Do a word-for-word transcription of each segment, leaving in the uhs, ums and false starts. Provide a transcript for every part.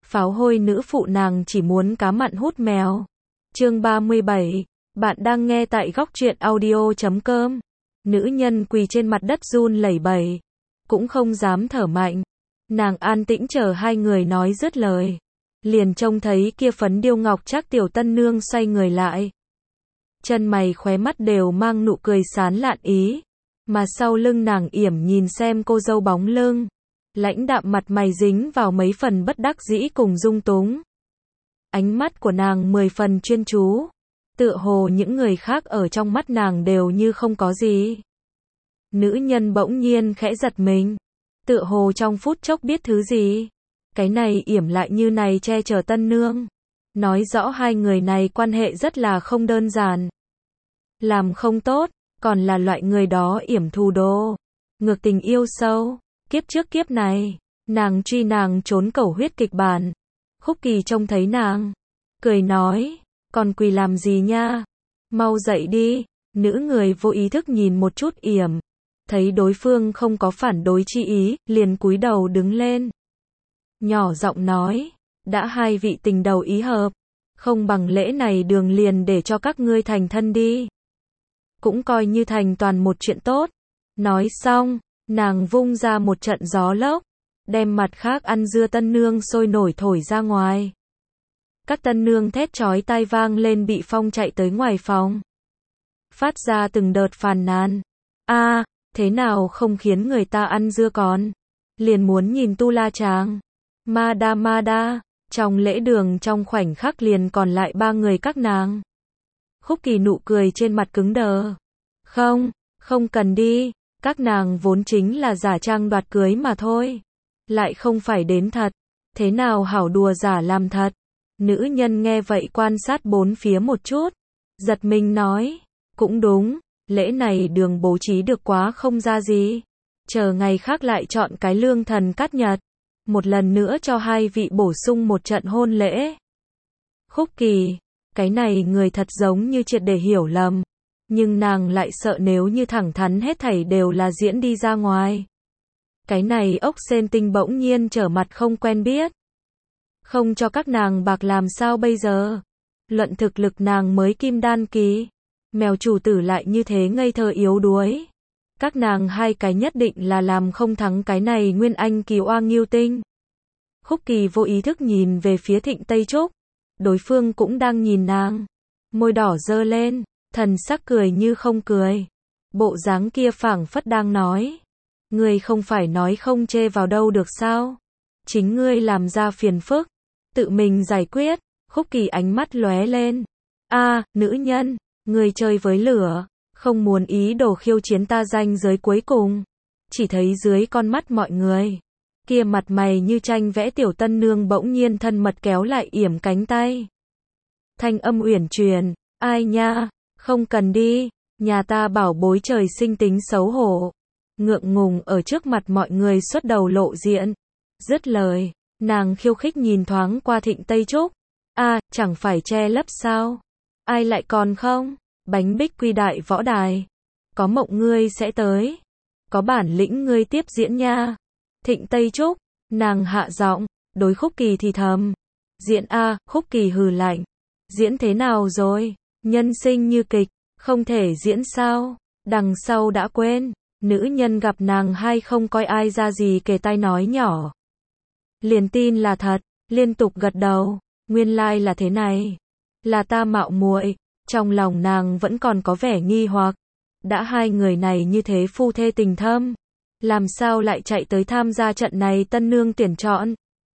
Pháo hôi nữ phụ nàng chỉ muốn cá mặn hút mèo. Chương ba mươi bảy, bạn đang nghe tại góc truyện audio chấm com. Nữ nhân quỳ trên mặt đất run lẩy bẩy, cũng không dám thở mạnh. Nàng an tĩnh chờ hai người nói dứt lời. Liền trông thấy kia phấn điêu ngọc trác tiểu tân nương xoay người lại. Chân mày khóe mắt đều mang nụ cười sán lạn ý. Mà sau lưng nàng yểm nhìn xem cô dâu bóng lưng. Lãnh đạm mặt mày dính vào mấy phần bất đắc dĩ cùng dung túng. Ánh mắt của nàng mười phần chuyên chú. Tựa hồ những người khác ở trong mắt nàng đều như không có gì. Nữ nhân bỗng nhiên khẽ giật mình. Tựa hồ trong phút chốc biết thứ gì. Cái này yểm lại như này che chở tân nương. Nói rõ hai người này quan hệ rất là không đơn giản. Làm không tốt, còn là loại người đó yểm thù đồ. Ngược tình yêu sâu. Kiếp trước kiếp này, nàng truy nàng trốn cầu huyết kịch bản. Khúc Kỳ trông thấy nàng, cười nói, còn quỳ làm gì nha? Mau dậy đi. Nữ người vô ý thức nhìn một chút yểm. Thấy đối phương không có phản đối chi ý, liền cúi đầu đứng lên. Nhỏ giọng nói, đã hai vị tình đầu ý hợp, không bằng lễ này đường liền để cho các ngươi thành thân đi. Cũng coi như thành toàn một chuyện tốt. Nói xong, nàng vung ra một trận gió lốc, đem mặt khác ăn dưa tân nương sôi nổi thổi ra ngoài. Các tân nương thét chói tai vang lên bị phong chạy tới ngoài phòng. Phát ra từng đợt phàn nàn. A, thế nào không khiến người ta ăn dưa còn? Liền muốn nhìn tu la chàng. Ma đa ma đa, trong lễ đường trong khoảnh khắc liền còn lại ba người các nàng. Khúc Kỳ nụ cười trên mặt cứng đờ. Không, không cần đi. Các nàng vốn chính là giả trang đoạt cưới mà thôi. Lại không phải đến thật. Thế nào hảo đùa giả làm thật. Nữ nhân nghe vậy quan sát bốn phía một chút. Giật mình nói. Cũng đúng. Lễ này đường bố trí được quá không ra gì. Chờ ngày khác lại chọn cái lương thần cát nhật. Một lần nữa cho hai vị bổ sung một trận hôn lễ. Khúc Kỳ. Cái này người thật giống như triệt để hiểu lầm. Nhưng nàng lại sợ nếu như thẳng thắn hết thảy đều là diễn đi ra ngoài. Cái này ốc sên tinh bỗng nhiên trở mặt không quen biết. Không cho các nàng bạc làm sao bây giờ? Luận thực lực nàng mới kim đan kỳ. Mèo chủ tử lại như thế ngây thơ yếu đuối. Các nàng hai cái nhất định là làm không thắng cái này nguyên anh kỳ oa nghiêu tinh. Khúc Kỳ vô ý thức nhìn về phía Thịnh Tây Trúc. Đối phương cũng đang nhìn nàng. Môi đỏ dơ lên. Thần sắc cười như không cười. Bộ dáng kia phảng phất đang nói. Ngươi không phải nói không chê vào đâu được sao? Chính ngươi làm ra phiền phức. Tự mình giải quyết. Khúc Kỳ ánh mắt lóe lên. A, nữ nhân. Ngươi chơi với lửa. Không muốn ý đồ khiêu chiến ta ranh giới cuối cùng. Chỉ thấy dưới con mắt mọi người. Kia mặt mày như tranh vẽ tiểu tân nương bỗng nhiên thân mật kéo lại yểm cánh tay. Thanh âm uyển chuyển. Ai nha? Không cần đi, nhà ta bảo bối trời sinh tính xấu hổ. Ngượng ngùng ở trước mặt mọi người xuất đầu lộ diện. Dứt lời, nàng khiêu khích nhìn thoáng qua Thịnh Tây Trúc. A, chẳng phải che lấp sao? Ai lại còn không? Bánh bích quy đại võ đài. Có mộng ngươi sẽ tới. Có bản lĩnh ngươi tiếp diễn nha. Thịnh Tây Trúc, nàng hạ giọng, đối Khúc Kỳ thì thầm. Diễn A, Khúc Kỳ hừ lạnh. Diễn thế nào rồi? Nhân sinh như kịch, không thể diễn sao? Đằng sau đã quên, nữ nhân gặp nàng hai không coi ai ra gì kể tai nói nhỏ. Liền tin là thật, liên tục gật đầu, nguyên lai là thế này. Là ta mạo muội, trong lòng nàng vẫn còn có vẻ nghi hoặc. Đã hai người này như thế phu thê tình thâm, làm sao lại chạy tới tham gia trận này tân nương tuyển chọn?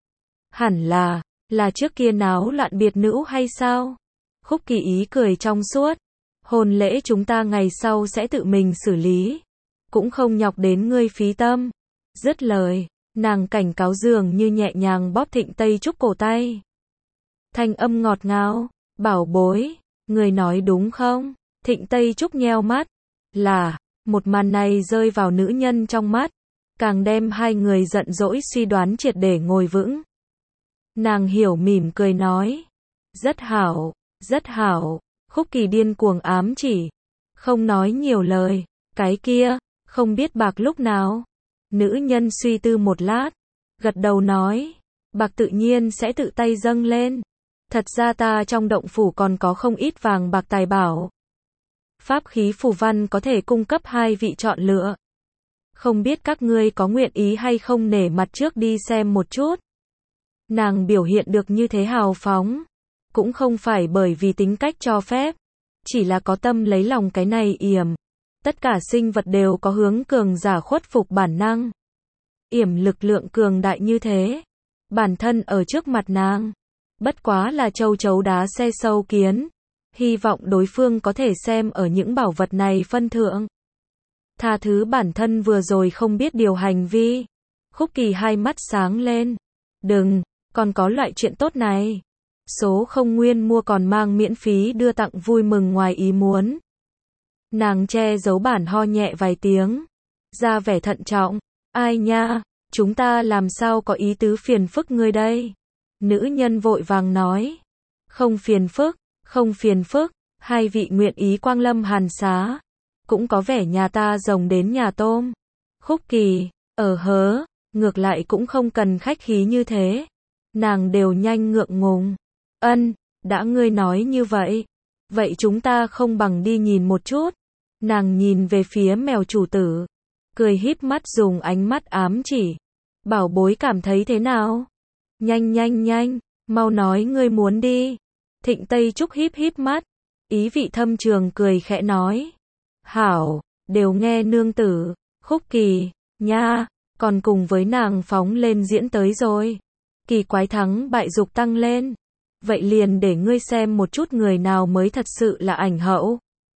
Hẳn là, là trước kia náo loạn biệt nữ hay sao? Khúc Kỳ ý cười trong suốt. Hôn lễ chúng ta ngày sau sẽ tự mình xử lý. Cũng không nhọc đến ngươi phí tâm. Dứt lời, nàng cảnh cáo dường như nhẹ nhàng bóp Thịnh Tây Trúc cổ tay. Thanh âm ngọt ngào. Bảo bối, người nói đúng không? Thịnh Tây Trúc nheo mắt. Là, một màn này rơi vào nữ nhân trong mắt. Càng đem hai người giận dỗi suy đoán triệt để ngồi vững. Nàng hiểu mỉm cười nói. Rất hảo. Rất hảo, Khúc Kỳ điên cuồng ám chỉ. Không nói nhiều lời, cái kia, không biết bạc lúc nào. Nữ nhân suy tư một lát, gật đầu nói. bạc tự nhiên sẽ tự tay dâng lên. Thật ra ta trong động phủ còn có không ít vàng bạc tài bảo. Pháp khí phù văn có thể cung cấp hai vị chọn lựa. Không biết các ngươi có nguyện ý hay không nể mặt trước đi xem một chút. Nàng biểu hiện được như thế hào phóng. Cũng không phải bởi vì tính cách cho phép. Chỉ là có tâm lấy lòng cái này yểm. Tất cả sinh vật đều có hướng cường giả khuất phục bản năng. Yểm lực lượng cường đại như thế. Bản thân ở trước mặt nàng. Bất quá là châu chấu đá xe sâu kiến. Hy vọng đối phương có thể xem ở những bảo vật này phân thượng. Tha thứ bản thân vừa rồi không biết điều hành vi. Khúc Kỳ hai mắt sáng lên. Đừng, còn có loại chuyện tốt này. Số không nguyên mua còn mang miễn phí đưa tặng vui mừng ngoài ý muốn. Nàng che giấu bản ho nhẹ vài tiếng. Ra vẻ thận trọng. Ai nha, chúng ta làm sao có ý tứ phiền phức ngươi đây. Nữ nhân vội vàng nói. Không phiền phức, không phiền phức. Hai vị nguyện ý quang lâm hàn xá. Cũng có vẻ nhà ta rồng đến nhà tôm. Khúc Kỳ, ở hớ, ngược lại cũng không cần khách khí như thế. Nàng đều nhanh ngượng ngùng. Ân, đã ngươi nói như vậy. Vậy chúng ta không bằng đi nhìn một chút. Nàng nhìn về phía mèo chủ tử. Cười híp mắt dùng ánh mắt ám chỉ. Bảo bối cảm thấy thế nào? Nhanh nhanh nhanh, mau nói ngươi muốn đi. Thịnh Tây Trúc híp híp mắt. Ý vị thâm trường cười khẽ nói. Hảo, đều nghe nương tử. Khúc Kỳ, nha, còn cùng với nàng phóng lên diễn tới rồi. Kỳ quái thắng bại dục tăng lên. Vậy liền để ngươi xem một chút người nào mới thật sự là ảnh hậu.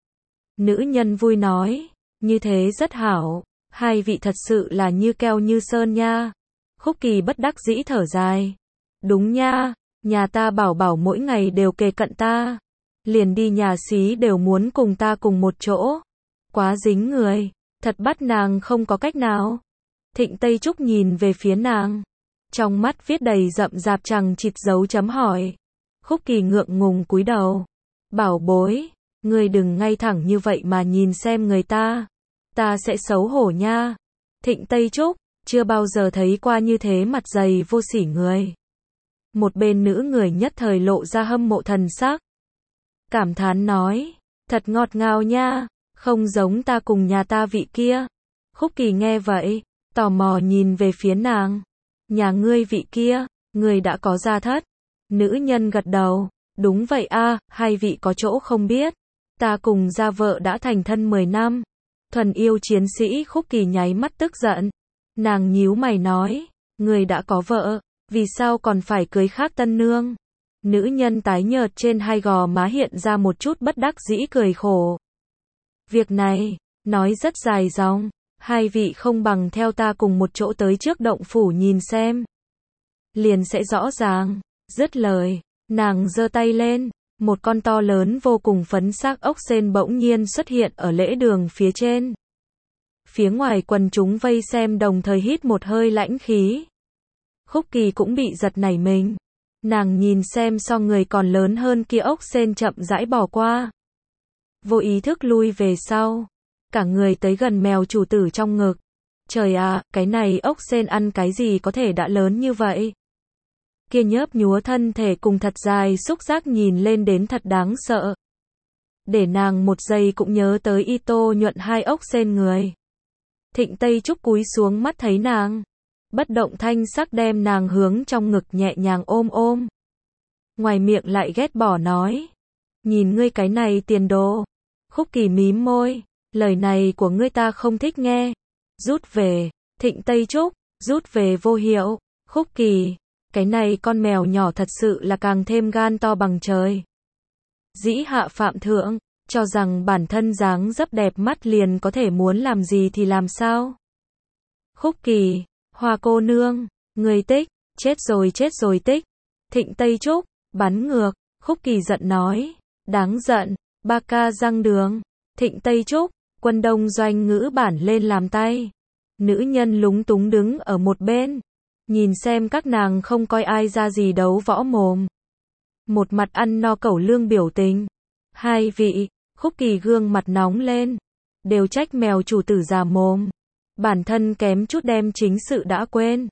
Nữ nhân vui nói. Như thế rất hảo. Hai vị thật sự là như keo như sơn nha. Khúc Kỳ bất đắc dĩ thở dài. Đúng nha, nhà ta bảo bảo mỗi ngày đều kề cận ta. Liền đi nhà xí đều muốn cùng ta cùng một chỗ. Quá dính người, thật bắt nàng không có cách nào. Thịnh Tây Trúc nhìn về phía nàng. Trong mắt viết đầy rậm rạp chằng chịt dấu chấm hỏi. Khúc Kỳ ngượng ngùng cúi đầu. Bảo bối, ngươi đừng ngay thẳng như vậy mà nhìn xem người ta. Ta sẽ xấu hổ nha. Thịnh Tây Trúc, chưa bao giờ thấy qua như thế mặt dày vô sỉ người. Một bên nữ người nhất thời lộ ra hâm mộ thần sắc. Cảm thán nói, thật ngọt ngào nha, không giống ta cùng nhà ta vị kia. Khúc Kỳ nghe vậy, tò mò nhìn về phía nàng. Nhà ngươi vị kia, ngươi đã có gia thất. Nữ nhân gật đầu, đúng vậy a, hai vị có chỗ không biết. Ta cùng gia vợ đã thành thân mười năm. Thuần yêu chiến sĩ. Khúc Kỳ nháy mắt tức giận. Nàng nhíu mày nói, ngươi đã có vợ, vì sao còn phải cưới khác tân nương? Nữ nhân tái nhợt trên hai gò má hiện ra một chút bất đắc dĩ cười khổ. Việc này, nói rất dài dòng, hai vị không bằng theo ta cùng một chỗ tới trước động phủ nhìn xem. Liền sẽ rõ ràng. Dứt lời, nàng giơ tay lên, một con to lớn vô cùng phấn xác ốc sên bỗng nhiên xuất hiện ở lễ đường phía trên. Phía ngoài quần chúng vây xem đồng thời hít một hơi lãnh khí. Khúc Kỳ cũng bị giật nảy mình. Nàng nhìn xem so người còn lớn hơn kia ốc sên chậm rãi bỏ qua. Vô ý thức lui về sau. Cả người tới gần mèo chủ tử trong ngực. Trời ạ, cái này ốc sên ăn cái gì có thể đã lớn như vậy? Kia nhớp nhúa thân thể cùng thật dài xúc giác nhìn lên đến thật đáng sợ. Để nàng một giây cũng nhớ tới Ito nhuận hai ốc sên người. Thịnh Tây Trúc cúi xuống mắt thấy nàng. Bất động thanh sắc đem nàng hướng trong ngực nhẹ nhàng ôm ôm. Ngoài miệng lại ghét bỏ nói. Nhìn ngươi cái này tiền đồ. Khúc Kỳ mím môi. Lời này của ngươi ta không thích nghe. Rút về. Thịnh Tây Trúc. Rút về vô hiệu. Khúc Kỳ. Cái này con mèo nhỏ thật sự là càng thêm gan to bằng trời. Dĩ hạ phạm thượng. Cho rằng bản thân dáng dấp đẹp mắt liền có thể muốn làm gì thì làm sao. Khúc Kỳ. Hoa cô nương. Người tích. Chết rồi chết rồi tích. Thịnh Tây Trúc. Bắn ngược. Khúc Kỳ giận nói. Đáng giận. Ba ca răng đường. Thịnh Tây Trúc. Quân đông doanh ngữ bản lên làm tay. Nữ nhân lúng túng đứng ở một bên. Nhìn xem các nàng không coi ai ra gì đấu võ mồm. Một mặt ăn no cẩu lương biểu tình. Hai vị. Khúc Kỳ gương mặt nóng lên. Đều trách mèo chủ tử già mồm. Bản thân kém chút đem chính sự đã quên.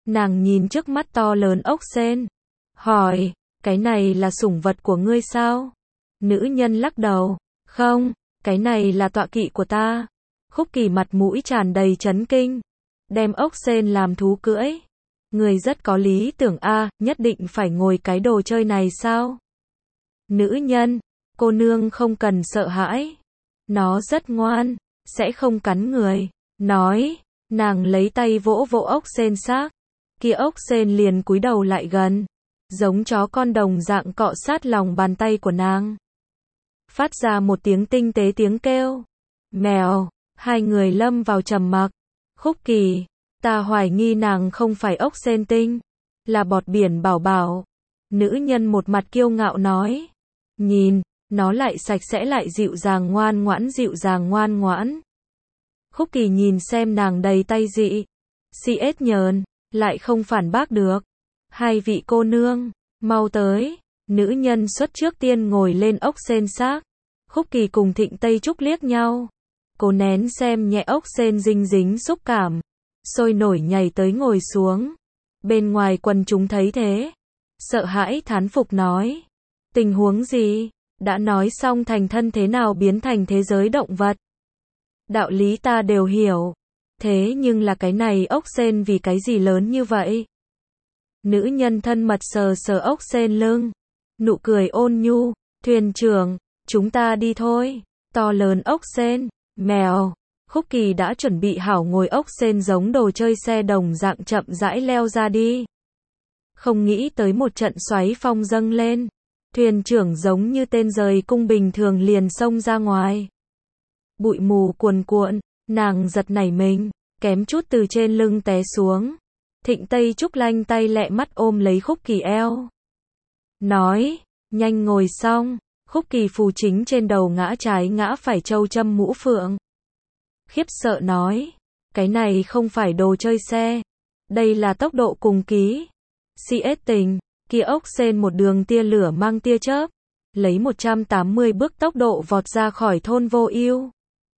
Nàng nhìn trước mắt to lớn ốc sên, hỏi, cái này là sủng vật của ngươi sao? Nữ nhân lắc đầu, không, cái này là tọa kỵ của ta. Khúc Kỳ mặt mũi tràn đầy chấn kinh, đem ốc sên làm thú cưỡi. Người rất có lý tưởng a, nhất định phải ngồi cái đồ chơi này sao? Nữ nhân, cô nương không cần sợ hãi. Nó rất ngoan, sẽ không cắn người. Nói, nàng lấy tay vỗ vỗ ốc sên xác. Kia ốc sên liền cúi đầu lại gần, giống chó con đồng dạng cọ sát lòng bàn tay của nàng. Phát ra một tiếng tinh tế tiếng kêu. Mèo, hai người lâm vào trầm mặc. Khúc Kỳ, ta hoài nghi nàng không phải ốc sên tinh, là bọt biển bảo bảo. Nữ nhân một mặt kiêu ngạo nói. Nhìn, nó lại sạch sẽ lại dịu dàng ngoan ngoãn dịu dàng ngoan ngoãn. Khúc Kỳ nhìn xem nàng đầy tay dị, si ết nhờn, lại không phản bác được. Hai vị cô nương, mau tới. Nữ nhân xuất trước tiên ngồi lên ốc sên xác. Khúc Kỳ cùng Thịnh Tây Trúc liếc nhau. Cô nén xem nhẹ ốc sên dinh dính xúc cảm, sôi nổi nhảy tới ngồi xuống. Bên ngoài quần chúng thấy thế, sợ hãi thán phục nói. Tình huống gì? Đã nói xong thành thân thế nào biến thành thế giới động vật. Đạo lý ta đều hiểu. Thế nhưng là cái này ốc sên vì cái gì lớn như vậy? Nữ nhân thân mật sờ sờ ốc sên lưng, nụ cười ôn nhu. Thuyền trưởng, chúng ta đi thôi. To lớn ốc sên, mèo. Khúc Kỳ đã chuẩn bị hảo ngồi ốc sên giống đồ chơi xe đồng dạng chậm rãi leo ra đi. Không nghĩ tới một trận xoáy phong dâng lên. Thuyền trưởng giống như tên rời cung bình thường liền xông ra ngoài. Bụi mù cuồn cuộn, nàng giật nảy mình, kém chút từ trên lưng té xuống. Thịnh Tây Trúc lanh tay lẹ mắt ôm lấy Khúc Kỳ eo. Nói, nhanh ngồi xong. Khúc Kỳ phù chính trên đầu ngã trái ngã phải châu châm mũ phượng. Khiếp sợ nói, cái này không phải đồ chơi xe, đây là tốc độ cùng ký. Si ết tình, kia ốc sên một đường tia lửa mang tia chớp, lấy một trăm tám mươi bước tốc độ vọt ra khỏi thôn Vô Ưu,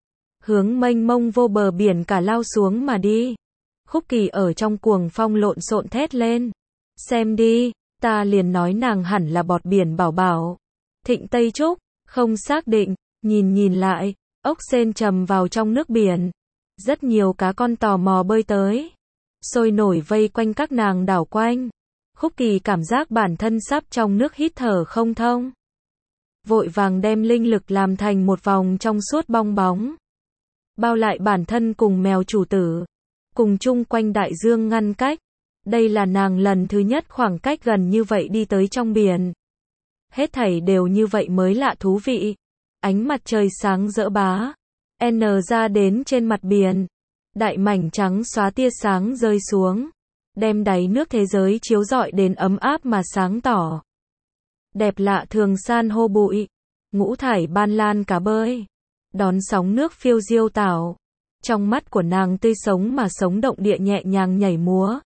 hướng mênh mông vô bờ biển cả lao xuống mà đi. Khúc Kỳ ở trong cuồng phong lộn xộn thét lên, xem đi, ta liền nói nàng hẳn là bọt biển bảo bảo. Thịnh Tây Trúc, không xác định, nhìn nhìn lại, ốc sên trầm vào trong nước biển. Rất nhiều cá con tò mò bơi tới, sôi nổi vây quanh các nàng đảo quanh. Khúc Kỳ cảm giác bản thân sắp trong nước hít thở không thông. Vội vàng đem linh lực làm thành một vòng trong suốt bong bóng. Bao lại bản thân cùng mèo chủ tử, cùng chung quanh đại dương ngăn cách. Đây là nàng lần thứ nhất khoảng cách gần như vậy đi tới trong biển. Hết thảy đều như vậy mới lạ thú vị. Ánh mặt trời sáng rỡ bá N ra đến trên mặt biển. Đại mảnh trắng xóa tia sáng rơi xuống, đem đáy nước thế giới chiếu rọi đến ấm áp mà sáng tỏ. Đẹp lạ thường san hô bụi, ngũ thải ban lan cá bơi, đón sóng nước phiêu diêu tảo. Trong mắt của nàng tươi sống mà sống động địa nhẹ nhàng nhảy múa.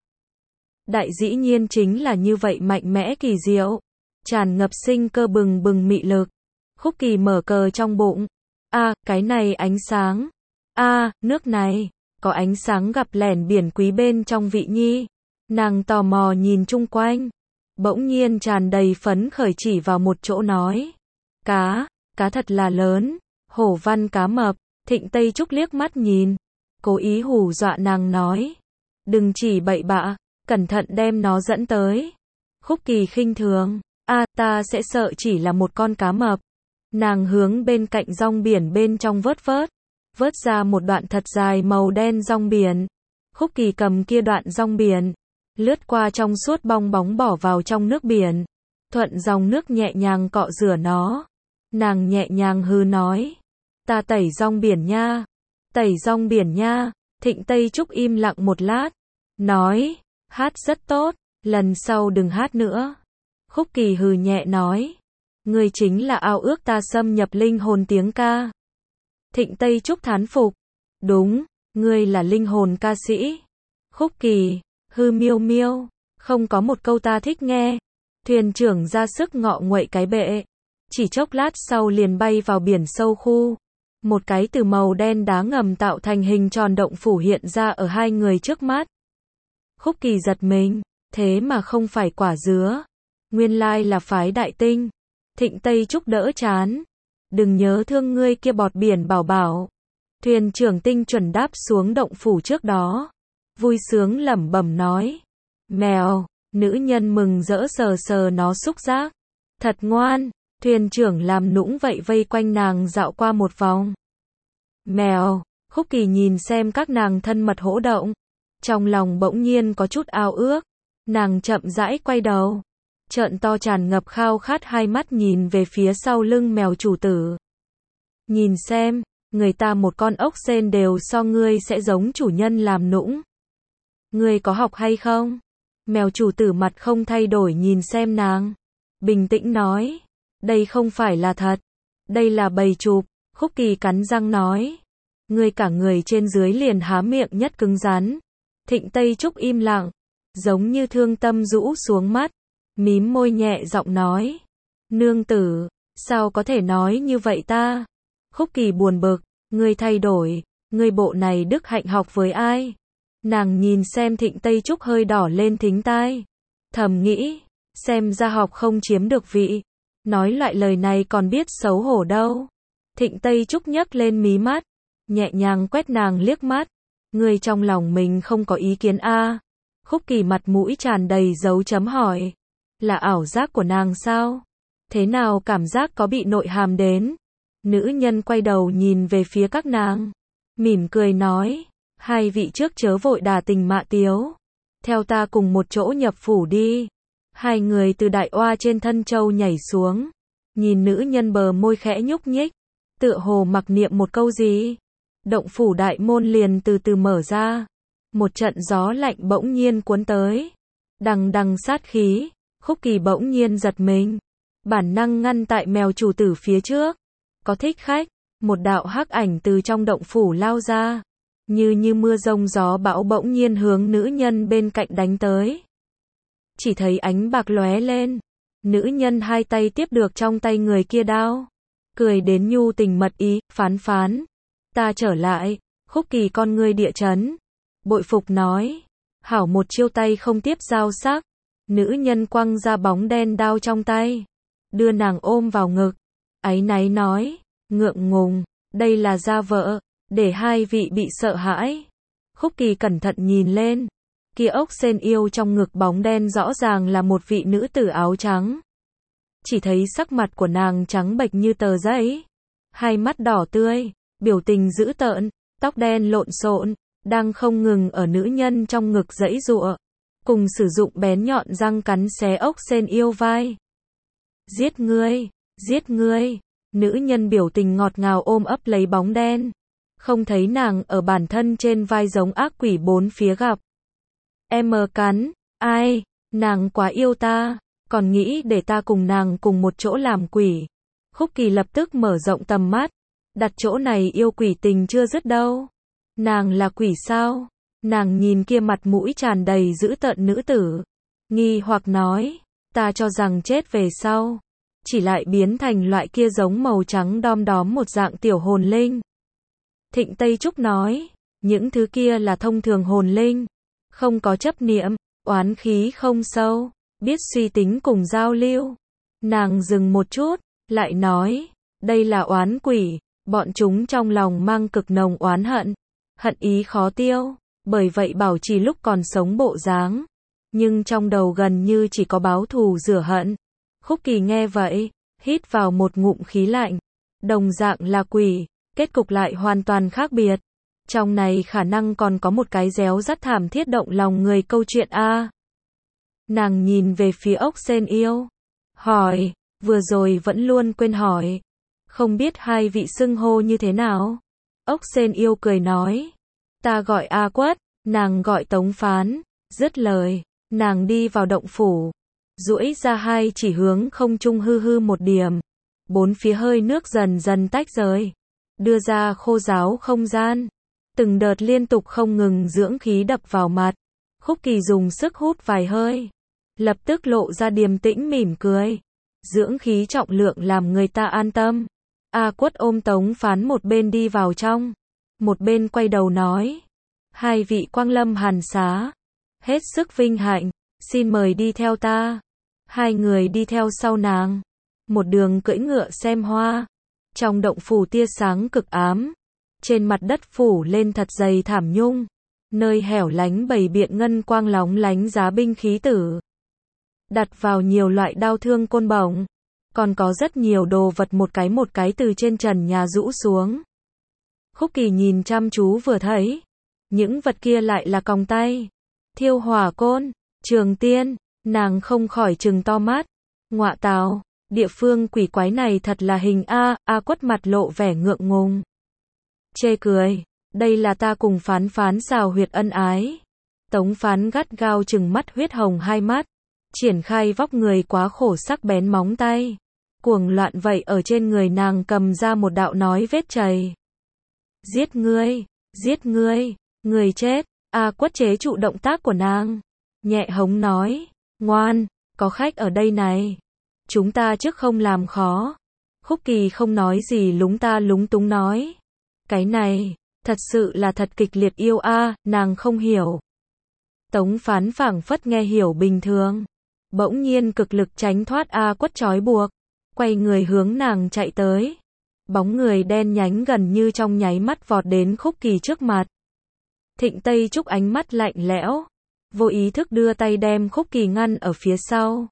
Đại dĩ nhiên chính là như vậy mạnh mẽ kỳ diệu, tràn ngập sinh cơ bừng bừng mị lực. Khúc Kỳ mở cờ trong bụng. A, à, cái này ánh sáng. A, à, nước này, có ánh sáng gặp lẻn biển quý bên trong vị nhi. Nàng tò mò nhìn chung quanh. Bỗng nhiên tràn đầy phấn khởi chỉ vào một chỗ nói. Cá, cá thật là lớn. Hổ văn cá mập. Thịnh Tây Trúc liếc mắt nhìn, cố ý hù dọa nàng nói. Đừng chỉ bậy bạ, cẩn thận đem nó dẫn tới. Khúc Kỳ khinh thường. A, à, ta sẽ sợ chỉ là một con cá mập. Nàng hướng bên cạnh rong biển bên trong vớt vớt, vớt ra một đoạn thật dài màu đen rong biển. Khúc Kỳ cầm kia đoạn rong biển, lướt qua trong suốt bong bóng bỏ vào trong nước biển, thuận dòng nước nhẹ nhàng cọ rửa nó. Nàng nhẹ nhàng hừ nói, ta tẩy rong biển nha, tẩy rong biển nha. Thịnh Tây Trúc im lặng một lát, nói, hát rất tốt, lần sau đừng hát nữa. Khúc Kỳ hừ nhẹ nói, ngươi chính là ao ước ta xâm nhập linh hồn tiếng ca. Thịnh Tây Trúc thán phục, đúng, ngươi là linh hồn ca sĩ. Khúc Kỳ, hư miêu miêu, không có một câu ta thích nghe. Thuyền trưởng ra sức ngọ nguậy cái bệ, chỉ chốc lát sau liền bay vào biển sâu khu. Một cái từ màu đen đá ngầm tạo thành hình tròn động phủ hiện ra ở hai người trước mắt. Khúc Kỳ giật mình, thế mà không phải quả dứa. Nguyên lai là phái Đại Tinh. Thịnh Tây Trúc đỡ chán. Đừng nhớ thương ngươi kia bọt biển bảo bảo. Thuyền trưởng tinh chuẩn đáp xuống động phủ trước đó. Vui sướng lẩm bẩm nói. Mèo, nữ nhân mừng rỡ sờ sờ nó xúc giác. Thật ngoan, thuyền trưởng làm nũng vậy vây quanh nàng dạo qua một vòng. Mèo, Khúc Kỳ nhìn xem các nàng thân mật hỗ động. Trong lòng bỗng nhiên có chút ao ước. Nàng chậm rãi quay đầu. Trợn to tràn ngập khao khát hai mắt nhìn về phía sau lưng mèo chủ tử. Nhìn xem, người ta một con ốc sên đều so ngươi sẽ giống chủ nhân làm nũng. Ngươi có học hay không? Mèo chủ tử mặt không thay đổi nhìn xem nàng. Bình tĩnh nói. Đây không phải là thật. Đây là bày chụp. Khúc Kỳ cắn răng nói. Ngươi cả người trên dưới liền há miệng nhất cứng rắn. Thịnh Tây Trúc im lặng. Giống như thương tâm rũ xuống mắt. Mím môi nhẹ giọng nói. Nương tử, sao có thể nói như vậy ta? Khúc Kỳ buồn bực. Ngươi thay đổi. Ngươi bộ này đức hạnh học với ai? Nàng nhìn xem Thịnh Tây Trúc hơi đỏ lên thính tai. Thầm nghĩ. Xem ra học không chiếm được vị. Nói loại lời này còn biết xấu hổ đâu. Thịnh Tây Trúc nhấc lên mí mắt. Nhẹ nhàng quét nàng liếc mắt. Ngươi trong lòng mình không có ý kiến a? À? Khúc Kỳ mặt mũi tràn đầy dấu chấm hỏi. Là ảo giác của nàng sao? Thế nào cảm giác có bị nội hàm đến? Nữ nhân quay đầu nhìn về phía các nàng. Mỉm cười nói. Hai vị trước chớ vội đà tình mạ tiếu. Theo ta cùng một chỗ nhập phủ đi. Hai người từ đại oa trên thân châu nhảy xuống. Nhìn nữ nhân bờ môi khẽ nhúc nhích. Tựa hồ mặc niệm một câu gì. Động phủ đại môn liền từ từ mở ra. Một trận gió lạnh bỗng nhiên cuốn tới. Đằng đằng sát khí. Khúc Kỳ bỗng nhiên giật mình. Bản năng ngăn tại mèo chủ tử phía trước. Có thích khách. Một đạo hắc ảnh từ trong động phủ lao ra. Như như mưa rông gió bão bỗng nhiên hướng nữ nhân bên cạnh đánh tới. Chỉ thấy ánh bạc lóe lên. Nữ nhân hai tay tiếp được trong tay người kia đao. Cười đến nhu tình mật ý, phán phán. Ta trở lại. Khúc Kỳ con ngươi địa chấn. Bội phục nói. Hảo một chiêu tay không tiếp dao sắc. Nữ nhân quăng ra bóng đen đao trong tay. Đưa nàng ôm vào ngực. Áy náy nói. Ngượng ngùng. Đây là gia vợ. Để hai vị bị sợ hãi. Khúc Kỳ cẩn thận nhìn lên. Kia ốc sên yêu trong ngực bóng đen rõ ràng là một vị nữ tử áo trắng. Chỉ thấy sắc mặt của nàng trắng bệch như tờ giấy. Hai mắt đỏ tươi. Biểu tình dữ tợn. Tóc đen lộn xộn. Đang không ngừng ở nữ nhân trong ngực giãy giụa. Cùng sử dụng bén nhọn răng cắn xé ốc sên yêu vai. Giết ngươi, giết ngươi. Nữ nhân biểu tình ngọt ngào ôm ấp lấy bóng đen. Không thấy nàng ở bản thân trên vai giống ác quỷ bốn phía gặp. Em mờ cắn, ai, nàng quá yêu ta, còn nghĩ để ta cùng nàng cùng một chỗ làm quỷ. Khúc Kỳ lập tức mở rộng tầm mắt. Đặt chỗ này yêu quỷ tình chưa dứt đâu. Nàng là quỷ sao? Nàng nhìn kia mặt mũi tràn đầy dữ tợn nữ tử. Nghi hoặc nói, ta cho rằng chết về sau. Chỉ lại biến thành loại kia giống màu trắng đom đóm một dạng tiểu hồn linh. Thịnh Tây Trúc nói, những thứ kia là thông thường hồn linh. Không có chấp niệm, oán khí không sâu, biết suy tính cùng giao lưu. Nàng dừng một chút, lại nói, đây là oán quỷ, bọn chúng trong lòng mang cực nồng oán hận, hận ý khó tiêu, bởi vậy bảo trì lúc còn sống bộ dáng, nhưng trong đầu gần như chỉ có báo thù rửa hận. Khúc Kỳ nghe vậy, hít vào một ngụm khí lạnh, đồng dạng là quỷ, kết cục lại hoàn toàn khác biệt. Trong này khả năng còn có một cái réo rắt thảm thiết động lòng người câu chuyện a. Nàng nhìn về phía ốc sên yêu, hỏi, vừa rồi vẫn luôn quên hỏi, không biết hai vị xưng hô như thế nào? Ốc sên yêu cười nói, ta gọi A Quất, nàng gọi Tống Phán. Dứt lời, nàng đi vào động phủ, duỗi ra hai chỉ hướng không trung hư hư một điểm, bốn phía hơi nước dần dần tách rời, đưa ra khô giáo không gian. Từng đợt liên tục không ngừng dưỡng khí đập vào mặt. Khúc Kỳ dùng sức hút vài hơi, lập tức lộ ra điềm tĩnh mỉm cười. Dưỡng khí trọng lượng làm người ta an tâm. A Quất ôm Tống Phán một bên đi vào trong, một bên quay đầu nói, hai vị quang lâm hàn xá. Hết sức vinh hạnh, xin mời đi theo ta. Hai người đi theo sau nàng. Một đường cưỡi ngựa xem hoa. Trong động phủ tia sáng cực ám. Trên mặt đất phủ lên thật dày thảm nhung. Nơi hẻo lánh bày biện ngân quang lóng lánh giá binh khí tử. Đặt vào nhiều loại đao thương côn bổng. Còn có rất nhiều đồ vật một cái một cái từ trên trần nhà rũ xuống. Khúc Kỳ nhìn chăm chú vừa thấy. Những vật kia lại là còng tay, thiêu hỏa côn, trường tiên. Nàng không khỏi trừng to mắt. Ngọa tào, địa phương quỷ quái này thật là hình A. A Quất mặt lộ vẻ ngượng ngùng. Chê cười, đây là ta cùng Phán Phán xào huyệt ân ái. Tống Phán gắt gao trừng mắt huyết hồng hai mắt. Triển khai vóc người quá khổ sắc bén móng tay. Cuồng loạn vậy ở trên người nàng cầm ra một đạo nói vết chày. Giết ngươi, giết ngươi, người chết. A Quất chế trụ động tác của nàng. Nhẹ hống nói, ngoan, có khách ở đây này. Chúng ta trước không làm khó. Khúc Kỳ không nói gì lúng ta lúng túng nói. Cái này, thật sự là thật kịch liệt yêu a, nàng không hiểu. Tống Phán phảng phất nghe hiểu bình thường. Bỗng nhiên cực lực tránh thoát A Quất trói buộc. Quay người hướng nàng chạy tới. Bóng người đen nhánh gần như trong nháy mắt vọt đến Khúc Kỳ trước mặt. Thịnh Tây Trúc ánh mắt lạnh lẽo. Vô ý thức đưa tay đem Khúc Kỳ ngăn ở phía sau.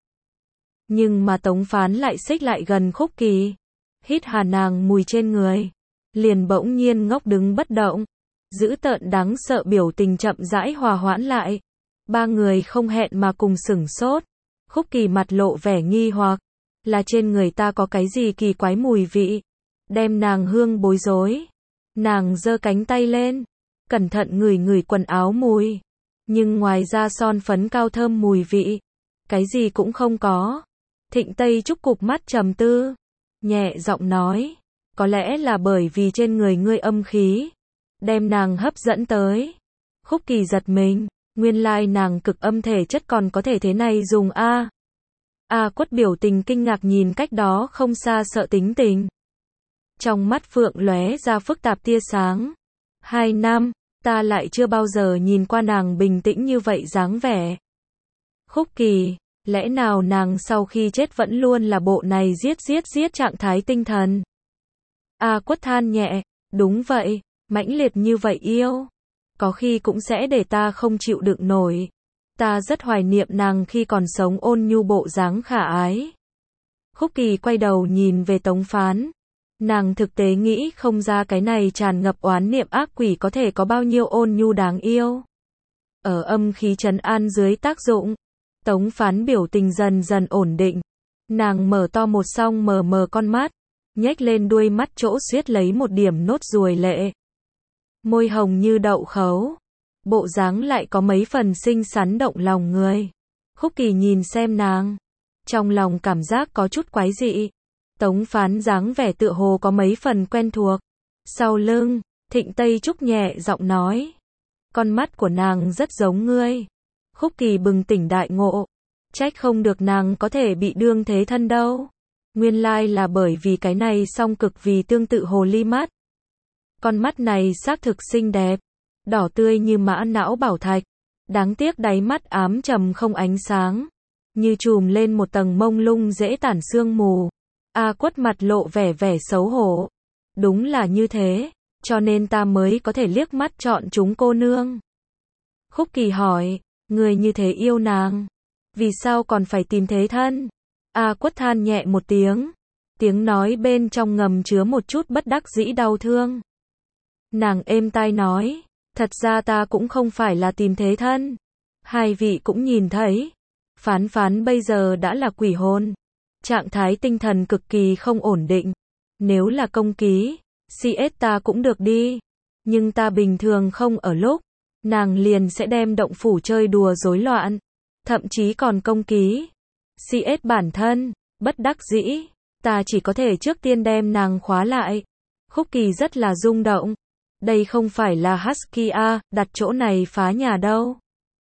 Nhưng mà Tống Phán lại xích lại gần Khúc Kỳ. Hít hà nàng mùi trên người. Liền bỗng nhiên ngốc đứng bất động. Dữ tợn đáng sợ biểu tình chậm rãi hòa hoãn lại. Ba người không hẹn mà cùng sửng sốt. Khúc Kỳ mặt lộ vẻ nghi hoặc. Là trên người ta có cái gì kỳ quái mùi vị. Đem nàng hương bối rối. Nàng giơ cánh tay lên. Cẩn thận ngửi ngửi quần áo mùi. Nhưng ngoài ra son phấn cao thơm mùi vị. Cái gì cũng không có. Thịnh Tây Trúc cụp mắt trầm tư. Nhẹ giọng nói. Có lẽ là bởi vì trên người ngươi âm khí. Đem nàng hấp dẫn tới. Khúc Kỳ giật mình. Nguyên lai nàng cực âm thể chất còn có thể thế này dùng a. A Quất biểu tình kinh ngạc nhìn cách đó không xa sợ tính tình. Trong mắt Phượng lóe ra phức tạp tia sáng. Hai năm, ta lại chưa bao giờ nhìn qua nàng bình tĩnh như vậy dáng vẻ. Khúc Kỳ, lẽ nào nàng sau khi chết vẫn luôn là bộ này giết giết giết trạng thái tinh thần? A Quất than nhẹ, đúng vậy, mãnh liệt như vậy yêu. Có khi cũng sẽ để ta không chịu đựng nổi. Ta rất hoài niệm nàng khi còn sống ôn nhu bộ dáng khả ái. Khúc Kỳ quay đầu nhìn về Tống Phán. Nàng thực tế nghĩ không ra cái này tràn ngập oán niệm ác quỷ có thể có bao nhiêu ôn nhu đáng yêu. Ở âm khí trấn an dưới tác dụng, Tống Phán biểu tình dần dần ổn định. Nàng mở to một song mờ mờ con mắt, nhếch lên đuôi mắt chỗ suýt lấy một điểm nốt ruồi lệ. Môi hồng như đậu khấu. Bộ dáng lại có mấy phần xinh xắn động lòng người. Khúc Kỳ nhìn xem nàng. Trong lòng cảm giác có chút quái dị. Tống Phán dáng vẻ tựa hồ có mấy phần quen thuộc. Sau lưng, Thịnh Tây Trúc nhẹ giọng nói. Con mắt của nàng rất giống ngươi. Khúc Kỳ bừng tỉnh đại ngộ. Trách không được nàng có thể bị đương thế thân đâu. Nguyên lai là bởi vì cái này song cực vì tương tự hồ ly mắt. Con mắt này xác thực xinh đẹp. Đỏ tươi như mã não bảo thạch. Đáng tiếc đáy mắt ám trầm không ánh sáng. Như trùm lên một tầng mông lung dễ tản sương mù. A Quất mặt lộ vẻ vẻ xấu hổ. Đúng là như thế. Cho nên ta mới có thể liếc mắt chọn chúng cô nương. Khúc Kỳ hỏi. Người như thế yêu nàng. Vì sao còn phải tìm thế thân? A Quất than nhẹ một tiếng. Tiếng nói bên trong ngầm chứa một chút bất đắc dĩ đau thương. Nàng êm tai nói. Thật ra ta cũng không phải là tìm thế thân. Hai vị cũng nhìn thấy. Phán Phán bây giờ đã là quỷ hồn. Trạng thái tinh thần cực kỳ không ổn định. Nếu là công ký, xê ét ta cũng được đi. Nhưng ta bình thường không ở lúc. Nàng liền sẽ đem động phủ chơi đùa rối loạn. Thậm chí còn công ký. xê ét bản thân, bất đắc dĩ. Ta chỉ có thể trước tiên đem nàng khóa lại. Khúc Kỳ rất là rung động. Đây không phải là Husky A, đặt chỗ này phá nhà đâu.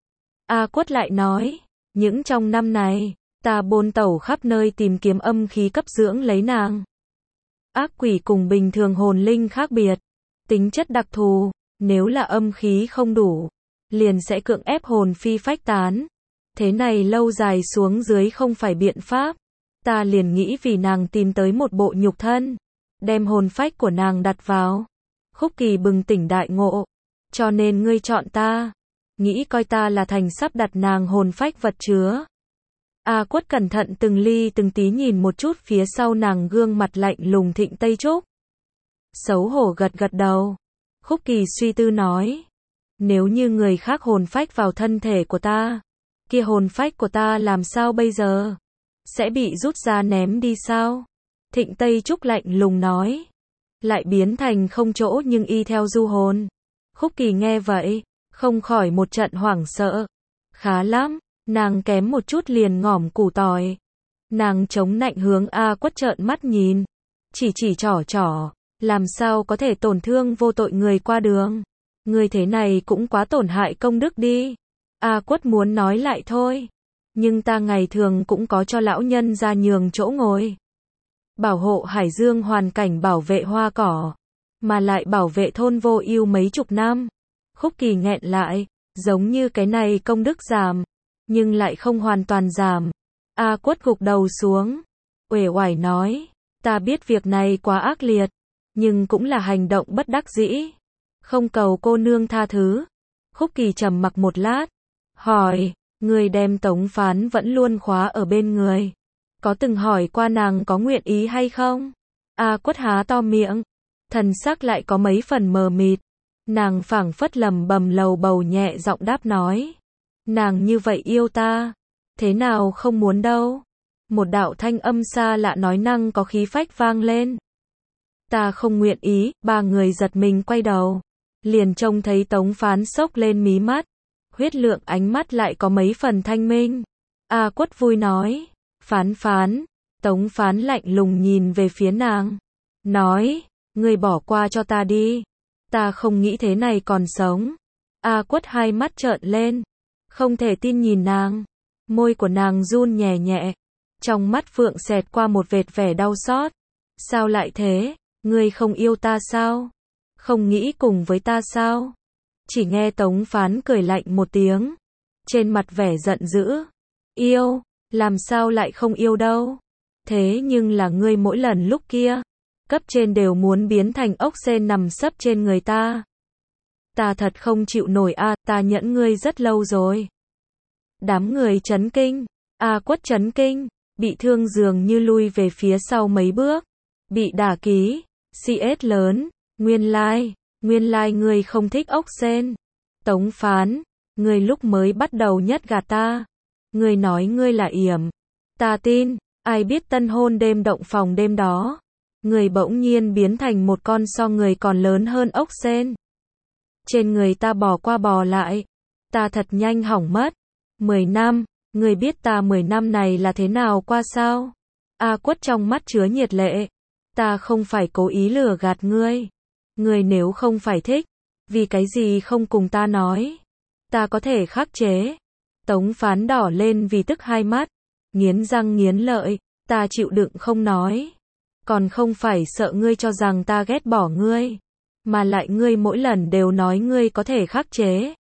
A Quất lại nói. Những trong năm này, ta bôn tẩu khắp nơi tìm kiếm âm khí cấp dưỡng lấy nàng. Ác quỷ cùng bình thường hồn linh khác biệt. Tính chất đặc thù, nếu là âm khí không đủ, liền sẽ cưỡng ép hồn phi phách tán. Thế này lâu dài xuống dưới không phải biện pháp. Ta liền nghĩ vì nàng tìm tới một bộ nhục thân, đem hồn phách của nàng đặt vào. Khúc Kỳ bừng tỉnh đại ngộ. Cho nên ngươi chọn ta, nghĩ coi ta là thành sắp đặt nàng hồn phách vật chứa. A Quất cẩn thận từng ly từng tí nhìn một chút phía sau nàng gương mặt lạnh lùng Thịnh Tây Trúc. Xấu hổ gật gật đầu. Khúc Kỳ suy tư nói, nếu như người khác hồn phách vào thân thể của ta, kia hồn phách của ta làm sao bây giờ? Sẽ bị rút ra ném đi sao? Thịnh Tây Trúc lạnh lùng nói, lại biến thành không chỗ nhưng y theo du hồn. Khúc Kỳ nghe vậy, không khỏi một trận hoảng sợ. Khá lắm, nàng kém một chút liền ngỏm củ tỏi. Nàng chống nạnh hướng A Quất trợn mắt nhìn, chỉ chỉ trỏ trỏ, làm sao có thể tổn thương vô tội người qua đường. Người thế này cũng quá tổn hại công đức đi. A Quất muốn nói lại thôi, nhưng ta ngày thường cũng có cho lão nhân ra nhường chỗ ngồi. Bảo hộ Hải Dương hoàn cảnh bảo vệ hoa cỏ, mà lại bảo vệ thôn Vô Ưu mấy chục năm. Khúc Kỳ nghẹn lại, giống như cái này công đức giảm, nhưng lại không hoàn toàn giảm. A Quất gục đầu xuống, uể oải nói, ta biết việc này quá ác liệt, nhưng cũng là hành động bất đắc dĩ, không cầu cô nương tha thứ. Khúc Kỳ trầm mặc một lát, hỏi, người đem Tống Phán vẫn luôn khóa ở bên người, có từng hỏi qua nàng có nguyện ý hay không? A Quất há to miệng, thần sắc lại có mấy phần mờ mịt. Nàng phảng phất lầm bầm lầu bầu nhẹ giọng đáp nói, nàng như vậy yêu ta, thế nào không muốn đâu. Một đạo thanh âm xa lạ nói năng có khí phách vang lên. Ta không nguyện ý. Ba người giật mình quay đầu, liền trông thấy Tống Phán sốc lên mí mắt, huyết lượng ánh mắt lại có mấy phần thanh minh. A Quất vui nói, Phán Phán. Tống Phán lạnh lùng nhìn về phía nàng, nói, ngươi bỏ qua cho ta đi, ta không nghĩ thế này còn sống. A Quất hai mắt trợn lên, không thể tin nhìn nàng, môi của nàng run nhẹ nhẹ, trong mắt phượng xẹt qua một vệt vẻ đau xót. Sao lại thế, ngươi không yêu ta sao? Không nghĩ cùng với ta sao? Chỉ nghe Tống Phán cười lạnh một tiếng, trên mặt vẻ giận dữ, yêu, làm sao lại không yêu đâu. Thế nhưng là ngươi mỗi lần lúc kia, cấp trên đều muốn biến thành ốc sên nằm sấp trên người ta. Ta thật không chịu nổi a, à, ta nhẫn ngươi rất lâu rồi. Đám người chấn kinh, A Quất chấn kinh, bị thương dường như lui về phía sau mấy bước, bị đả ký, xê ét lớn, nguyên lai, nguyên lai ngươi không thích ốc sên. Tống Phán, ngươi lúc mới bắt đầu nhất gạt ta, ngươi nói ngươi là yểm, ta tin, ai biết tân hôn đêm động phòng đêm đó, người bỗng nhiên biến thành một con so người còn lớn hơn ốc sên. Trên người ta bò qua bò lại, ta thật nhanh hỏng mất. Mười năm, người biết ta mười năm này là thế nào qua sao? A Quất trong mắt chứa nhiệt lệ, ta không phải cố ý lừa gạt ngươi. Ngươi nếu không phải thích, vì cái gì không cùng ta nói? Ta có thể khắc chế. Tống Phán đỏ lên vì tức hai mắt, nghiến răng nghiến lợi, ta chịu đựng không nói. Còn không phải sợ ngươi cho rằng ta ghét bỏ ngươi, mà lại ngươi mỗi lần đều nói ngươi có thể khắc chế.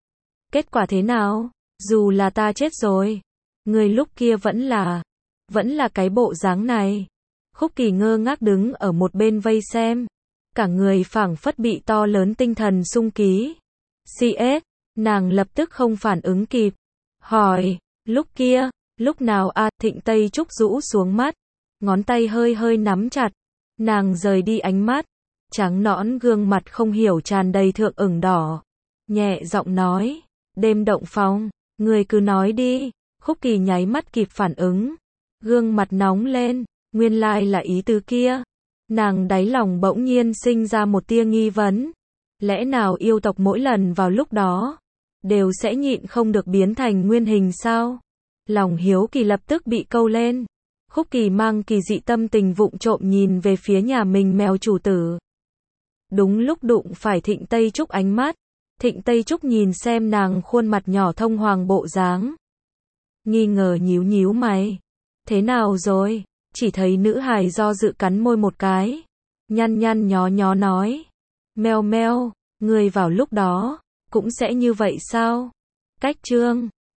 Kết quả thế nào? Dù là ta chết rồi, ngươi lúc kia vẫn là, vẫn là cái bộ dáng này. Khúc Kỳ ngơ ngác đứng ở một bên vây xem, cả người phảng phất bị to lớn tinh thần xung ký. xê ét, nàng lập tức không phản ứng kịp, hỏi, lúc kia, lúc nào a? À, Thịnh Tây Trúc rũ xuống mắt, ngón tay hơi hơi nắm chặt, nàng rời đi ánh mắt, trắng nõn gương mặt không hiểu tràn đầy thượng ửng đỏ, nhẹ giọng nói, đêm động phòng, người cứ nói đi. Khúc Kỳ nháy mắt kịp phản ứng, gương mặt nóng lên, nguyên lai là ý tứ kia. Nàng đáy lòng bỗng nhiên sinh ra một tia nghi vấn, lẽ nào yêu tộc mỗi lần vào lúc đó đều sẽ nhịn không được biến thành nguyên hình sao? Lòng hiếu kỳ lập tức bị câu lên. Khúc Kỳ mang kỳ dị tâm tình vụng trộm nhìn về phía nhà mình mèo chủ tử. Đúng lúc đụng phải Thịnh Tây Trúc ánh mắt, Thịnh Tây Trúc nhìn xem nàng khuôn mặt nhỏ thông hoàng bộ dáng, nghi ngờ nhíu nhíu mày. Thế nào rồi? Chỉ thấy nữ hài do dự cắn môi một cái, nhăn nhăn nhó nhó nói, meo meo, ngươi vào lúc đó cũng sẽ như vậy sao? Cách chương